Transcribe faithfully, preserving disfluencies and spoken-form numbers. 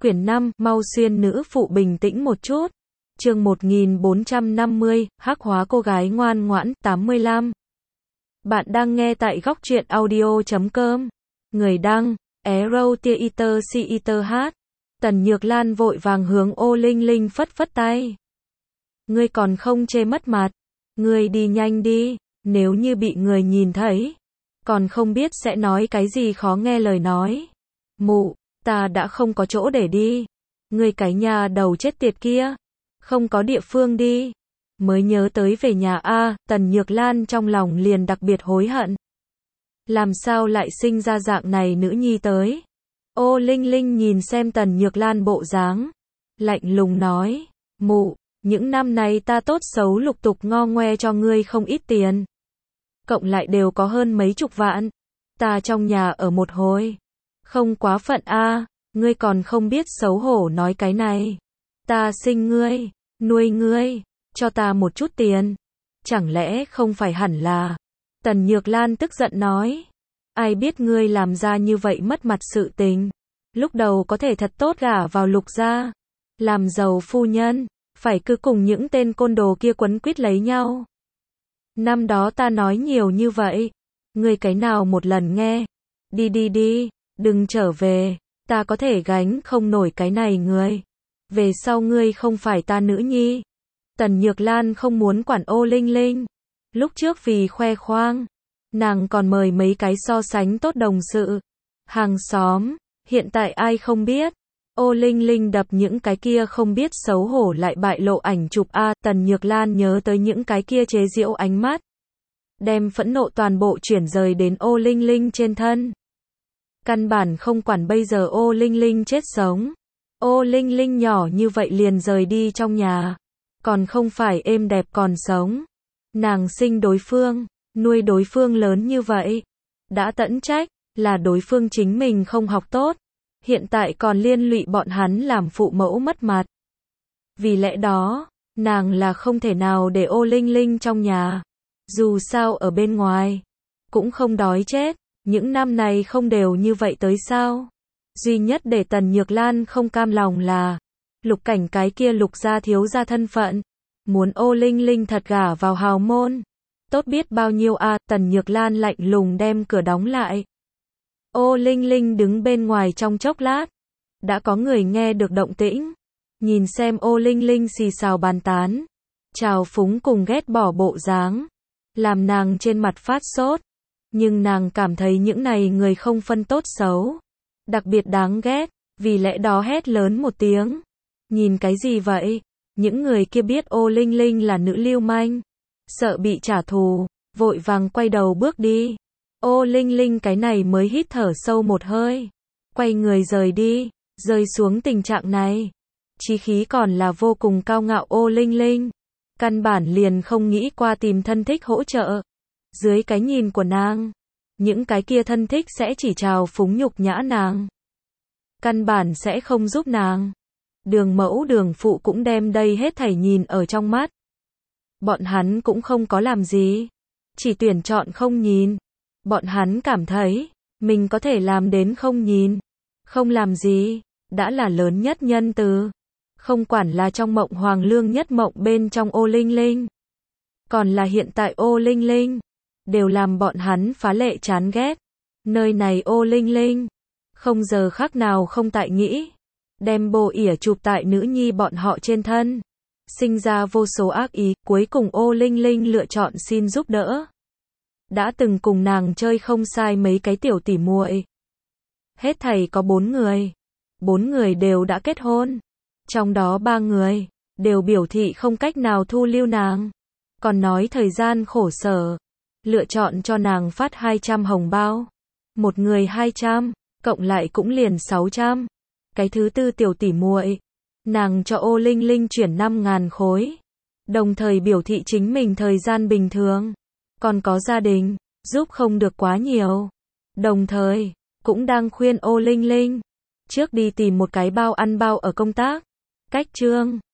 Quyển năm, mau xuyên nữ phụ bình tĩnh một chút. Chương một nghìn bốn trăm năm mươi, hắc hóa cô gái ngoan ngoãn, tám mươi lăm. Bạn đang nghe tại góc truyện audio chấm com. Người đăng, Arrow Theater Theater hát. Tần Nhược Lan vội vàng hướng Ô Linh Linh phất phất tay. Ngươi còn không chê mất mặt. Ngươi đi nhanh đi, nếu như bị người nhìn thấy. Còn không biết sẽ nói cái gì khó nghe lời nói. Mụ, ta đã không có chỗ để đi. Ngươi cái nhà đầu chết tiệt kia. Không có địa phương đi. Mới nhớ tới về nhà a, Tần Nhược Lan trong lòng liền đặc biệt hối hận. Làm sao lại sinh ra dạng này nữ nhi tới? Ô Linh Linh nhìn xem Tần Nhược Lan bộ dáng, lạnh lùng nói, mụ, những năm này ta tốt xấu lục tục ngo ngoe cho ngươi không ít tiền. Cộng lại đều có hơn mấy chục vạn. Ta trong nhà ở một hồi. Không quá phận a, ngươi còn không biết xấu hổ nói cái này. Ta sinh ngươi, nuôi ngươi, cho ta một chút tiền. Chẳng lẽ không phải hẳn là. Tần Nhược Lan tức giận nói. Ai biết ngươi làm ra như vậy mất mặt sự tình. Lúc đầu có thể thật tốt gả vào Lục gia. Làm giàu phu nhân, phải cứ cùng những tên côn đồ kia quấn quýt lấy nhau. Năm đó ta nói nhiều như vậy. Ngươi cái nào một lần nghe. Đi đi đi, đừng trở về. Ta có thể gánh không nổi cái này ngươi. Về sau ngươi không phải ta nữ nhi. Tần Nhược Lan không muốn quản Ô Linh Linh. Lúc trước vì khoe khoang, nàng còn mời mấy cái so sánh tốt đồng sự, hàng xóm, hiện tại ai không biết. Ô Linh Linh đập những cái kia không biết xấu hổ lại bại lộ ảnh chụp a, Tần Nhược Lan nhớ tới những cái kia chế giễu ánh mắt, đem phẫn nộ toàn bộ chuyển rời đến Ô Linh Linh trên thân. Căn bản không quản bây giờ Ô Linh Linh chết sống. Ô Linh Linh nhỏ như vậy liền rời đi trong nhà, còn không phải êm đẹp còn sống. Nàng sinh đối phương, nuôi đối phương lớn như vậy, đã tẫn trách, là đối phương chính mình không học tốt, hiện tại còn liên lụy bọn hắn làm phụ mẫu mất mặt. Vì lẽ đó, nàng là không thể nào để Ô Linh Linh trong nhà, dù sao ở bên ngoài, cũng không đói chết, những năm này không đều như vậy tới sao. Duy nhất để Tần Nhược Lan không cam lòng là, Lục Cảnh cái kia Lục gia thiếu gia thân phận, muốn Ô Linh Linh thật gả vào hào môn. Tốt biết bao nhiêu a, Tần Nhược Lan lạnh lùng đem cửa đóng lại. Ô Linh Linh đứng bên ngoài trong chốc lát. Đã có người nghe được động tĩnh. Nhìn xem Ô Linh Linh xì xào bàn tán. Trào phúng cùng ghét bỏ bộ dáng. Làm nàng trên mặt phát sốt. Nhưng nàng cảm thấy những này người không phân tốt xấu. Đặc biệt đáng ghét. Vì lẽ đó hét lớn một tiếng. Nhìn cái gì vậy? Những người kia biết Ô Linh Linh là nữ lưu manh. Sợ bị trả thù, vội vàng quay đầu bước đi. Ô Linh Linh cái này mới hít thở sâu một hơi. Quay người rời đi, rơi xuống tình trạng này. Chí khí còn là vô cùng cao ngạo Ô Linh Linh. Căn bản liền không nghĩ qua tìm thân thích hỗ trợ. Dưới cái nhìn của nàng, những cái kia thân thích sẽ chỉ trào phúng nhục nhã nàng. Căn bản sẽ không giúp nàng. Đường mẫu đường phụ cũng đem đây hết thảy nhìn ở trong mắt. Bọn hắn cũng không có làm gì. Chỉ tuyển chọn không nhìn. Bọn hắn cảm thấy, mình có thể làm đến không nhìn. Không làm gì, đã là lớn nhất nhân từ. Không quản là trong mộng hoàng lương nhất mộng bên trong Ô Linh Linh. Còn là hiện tại Ô Linh Linh. Đều làm bọn hắn phá lệ chán ghét. Nơi này Ô Linh Linh. Không giờ khác nào không tại nghĩ. Đem bồ ỉa chụp tại nữ nhi bọn họ trên thân. Sinh ra vô số ác ý, cuối cùng Ô Linh Linh lựa chọn xin giúp đỡ. Đã từng cùng nàng chơi không sai mấy cái tiểu tỉ muội. Hết thảy có bốn người. Bốn người đều đã kết hôn. Trong đó ba người, đều biểu thị không cách nào thu lưu nàng. Còn nói thời gian khổ sở. Lựa chọn cho nàng phát hai trăm hồng bao. Một người hai trăm, cộng lại cũng liền sáu trăm. Cái thứ tư tiểu tỉ muội, nàng cho Ô Linh Linh chuyển năm ngàn khối. Đồng thời biểu thị chính mình thời gian bình thường, còn có gia đình, giúp không được quá nhiều. Đồng thời, cũng đang khuyên Ô Linh Linh, trước đi tìm một cái bao ăn bao ở công tác. Cách chương